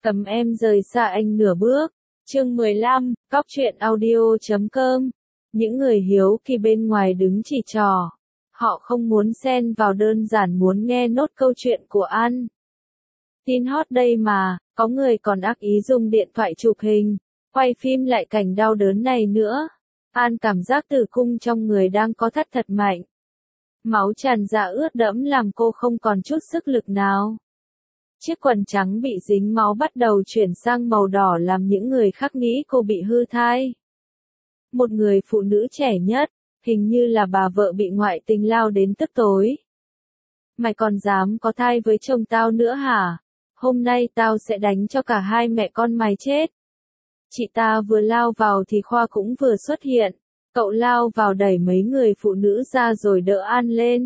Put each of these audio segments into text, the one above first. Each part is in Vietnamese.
Tấm em rời xa anh nửa bước. Chương 15, Cóc truyện audio.com. Những người hiếu kỳ bên ngoài đứng chỉ trò. Họ không muốn xen vào, đơn giản muốn nghe nốt câu chuyện của An. Tin hot đây mà, có người còn ác ý dùng điện thoại chụp hình, quay phim lại cảnh đau đớn này nữa. An cảm giác tử cung trong người đang có thắt thật mạnh. Máu tràn ra ướt đẫm làm cô không còn chút sức lực nào. Chiếc quần trắng bị dính máu bắt đầu chuyển sang màu đỏ làm những người khác nghĩ cô bị hư thai. Một người phụ nữ trẻ nhất, hình như là bà vợ bị ngoại tình lao đến tức tối. Mày còn dám có thai với chồng tao nữa hả? Hôm nay tao sẽ đánh cho cả hai mẹ con mày chết. Chị ta vừa lao vào thì Khoa cũng vừa xuất hiện. Cậu lao vào đẩy mấy người phụ nữ ra rồi đỡ An lên.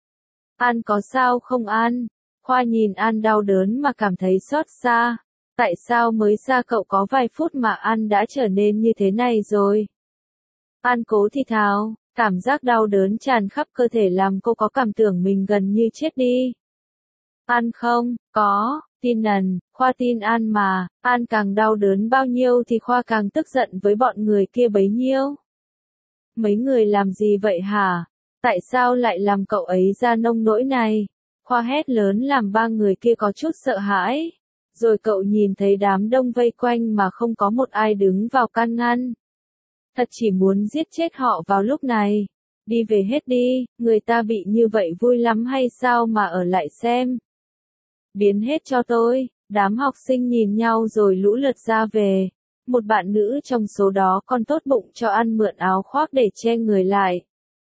An có sao không An? Khoa nhìn An đau đớn mà cảm thấy xót xa. Tại sao mới xa cậu có vài phút mà An đã trở nên như thế này rồi? An cố thì thào, cảm giác đau đớn tràn khắp cơ thể làm cô có cảm tưởng mình gần như chết đi. An không, có, tin nần, Khoa tin An mà, An càng đau đớn bao nhiêu thì Khoa càng tức giận với bọn người kia bấy nhiêu. Mấy người làm gì vậy hả? Tại sao lại làm cậu ấy ra nông nỗi này? Khoa hét lớn làm ba người kia có chút sợ hãi. Rồi cậu nhìn thấy đám đông vây quanh mà không có một ai đứng vào can ngăn. Thật chỉ muốn giết chết họ vào lúc này. Đi về hết đi, người ta bị như vậy vui lắm hay sao mà ở lại xem. Biến hết cho tôi, đám học sinh nhìn nhau rồi lũ lượt ra về. Một bạn nữ trong số đó còn tốt bụng cho An mượn áo khoác để che người lại.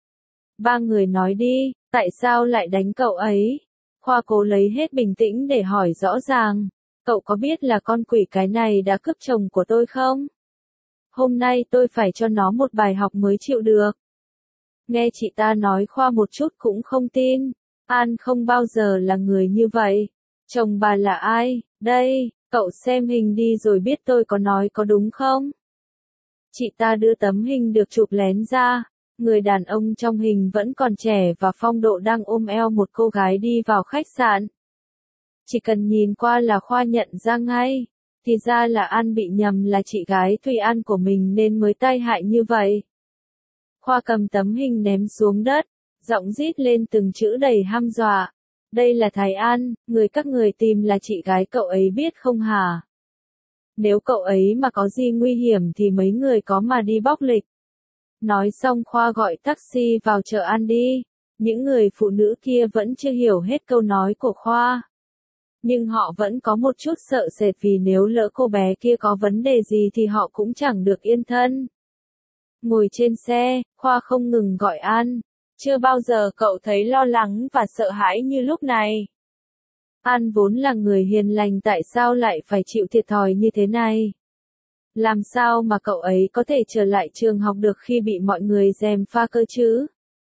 Ba người nói đi, tại sao lại đánh cậu ấy? Khoa cố lấy hết bình tĩnh để hỏi rõ ràng. Cậu có biết là con quỷ cái này đã cướp chồng của tôi không? Hôm nay tôi phải cho nó một bài học mới chịu được. Nghe chị ta nói Khoa một chút cũng không tin. An không bao giờ là người như vậy. Chồng bà là ai? Đây, cậu xem hình đi rồi biết tôi có nói có đúng không? Chị ta đưa tấm hình được chụp lén ra. Người đàn ông trong hình vẫn còn trẻ và phong độ đang ôm eo một cô gái đi vào khách sạn. Chỉ cần nhìn qua là Khoa nhận ra ngay. Thì ra là An bị nhầm là chị gái Thùy An của mình nên mới tai hại như vậy. Khoa cầm tấm hình ném xuống đất, giọng rít lên từng chữ đầy hăm dọa. Đây là Thái An, người các người tìm là chị gái cậu ấy biết không hả? Nếu cậu ấy mà có gì nguy hiểm thì mấy người có mà đi bóc lịch. Nói xong Khoa gọi taxi vào chợ An đi. Những người phụ nữ kia vẫn chưa hiểu hết câu nói của Khoa. Nhưng họ vẫn có một chút sợ sệt vì nếu lỡ cô bé kia có vấn đề gì thì họ cũng chẳng được yên thân. Ngồi trên xe, Khoa không ngừng gọi An. Chưa bao giờ cậu thấy lo lắng và sợ hãi như lúc này. An vốn là người hiền lành tại sao lại phải chịu thiệt thòi như thế này? Làm sao mà cậu ấy có thể trở lại trường học được khi bị mọi người gièm pha cơ chứ?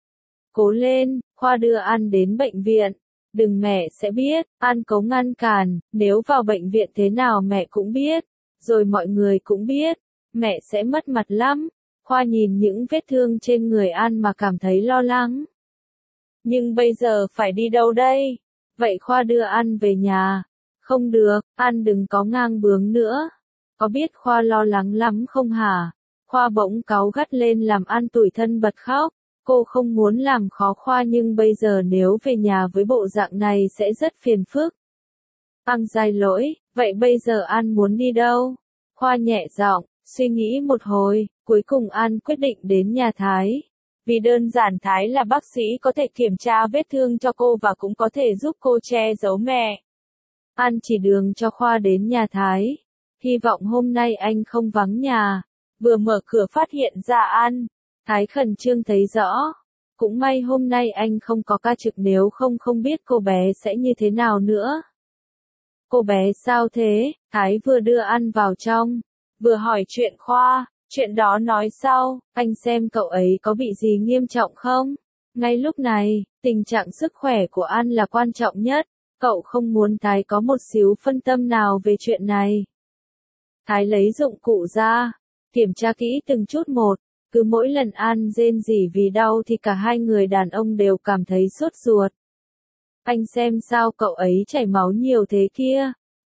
Cố lên, Khoa đưa An đến bệnh viện. Đừng mẹ sẽ biết, An cố ngăn cản, nếu vào bệnh viện thế nào mẹ cũng biết, rồi mọi người cũng biết, mẹ sẽ mất mặt lắm. Khoa nhìn những vết thương trên người An mà cảm thấy lo lắng. Nhưng bây giờ phải đi đâu đây? Vậy Khoa đưa An về nhà. Không được, An đừng có ngang bướng nữa. Có biết Khoa lo lắng lắm không hả? Khoa bỗng cáu gắt lên làm An tủi thân bật khóc. Cô không muốn làm khó Khoa nhưng bây giờ nếu về nhà với bộ dạng này sẽ rất phiền phức. An dài lỗi, vậy bây giờ An muốn đi đâu? Khoa nhẹ giọng, suy nghĩ một hồi, cuối cùng An quyết định đến nhà Thái. Vì đơn giản Thái là bác sĩ có thể kiểm tra vết thương cho cô và cũng có thể giúp cô che giấu mẹ. An chỉ đường cho Khoa đến nhà Thái. Hy vọng hôm nay anh không vắng nhà. Vừa mở cửa phát hiện ra An. Thái khẩn trương thấy rõ. Cũng may hôm nay anh không có ca trực nếu không biết cô bé sẽ như thế nào nữa. Cô bé sao thế? Thái vừa đưa An vào trong. Vừa hỏi chuyện Khoa. Chuyện đó nói sau, anh xem cậu ấy có bị gì nghiêm trọng không? Ngay lúc này, tình trạng sức khỏe của An là quan trọng nhất. Cậu không muốn Thái có một xíu phân tâm nào về chuyện này. Thái lấy dụng cụ ra, kiểm tra kỹ từng chút một. Cứ mỗi lần An rên rỉ vì đau thì cả hai người đàn ông đều cảm thấy sốt ruột. Anh xem sao cậu ấy chảy máu nhiều thế kia.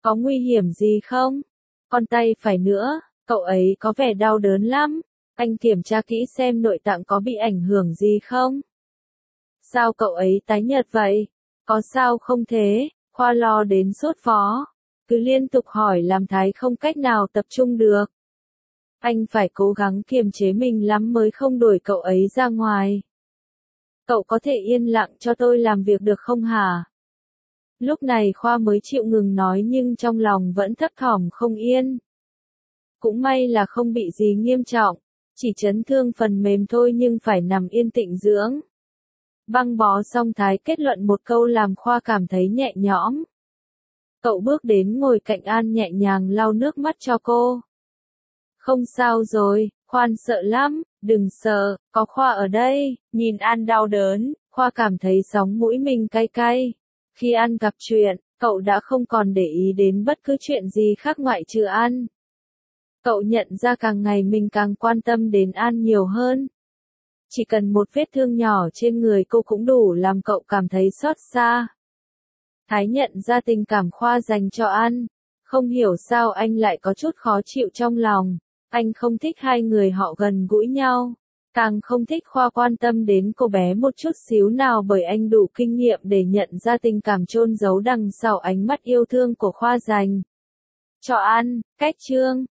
Có nguy hiểm gì không? Con tay phải nữa, cậu ấy có vẻ đau đớn lắm. Anh kiểm tra kỹ xem nội tạng có bị ảnh hưởng gì không? Sao cậu ấy tái nhợt vậy? Có sao không thế? Khoa lo đến sốt vó. Cứ liên tục hỏi làm Thái không cách nào tập trung được. Anh phải cố gắng kiềm chế mình lắm mới không đuổi cậu ấy ra ngoài. Cậu có thể yên lặng cho tôi làm việc được không hả? Lúc này Khoa mới chịu ngừng nói nhưng trong lòng vẫn thấp thỏm không yên. Cũng may là không bị gì nghiêm trọng, chỉ chấn thương phần mềm thôi nhưng phải nằm yên tĩnh dưỡng. Băng bó xong Thái kết luận một câu làm Khoa cảm thấy nhẹ nhõm. Cậu bước đến ngồi cạnh An nhẹ nhàng lau nước mắt cho cô. Không sao rồi, Khoan sợ lắm, đừng sợ, có Khoa ở đây. Nhìn An đau đớn, Khoa cảm thấy sóng mũi mình cay cay. Khi An gặp chuyện, cậu đã không còn để ý đến bất cứ chuyện gì khác ngoại trừ An. Cậu nhận ra càng ngày mình càng quan tâm đến An nhiều hơn. Chỉ cần một vết thương nhỏ trên người cô cũng đủ làm cậu cảm thấy xót xa. Thái nhận ra tình cảm Khoa dành cho An. Không hiểu sao anh lại có chút khó chịu trong lòng. Anh không thích hai người họ gần gũi nhau. Càng không thích Khoa quan tâm đến cô bé một chút xíu nào bởi anh đủ kinh nghiệm để nhận ra tình cảm chôn giấu đằng sau ánh mắt yêu thương của Khoa dành cho An. Cách chương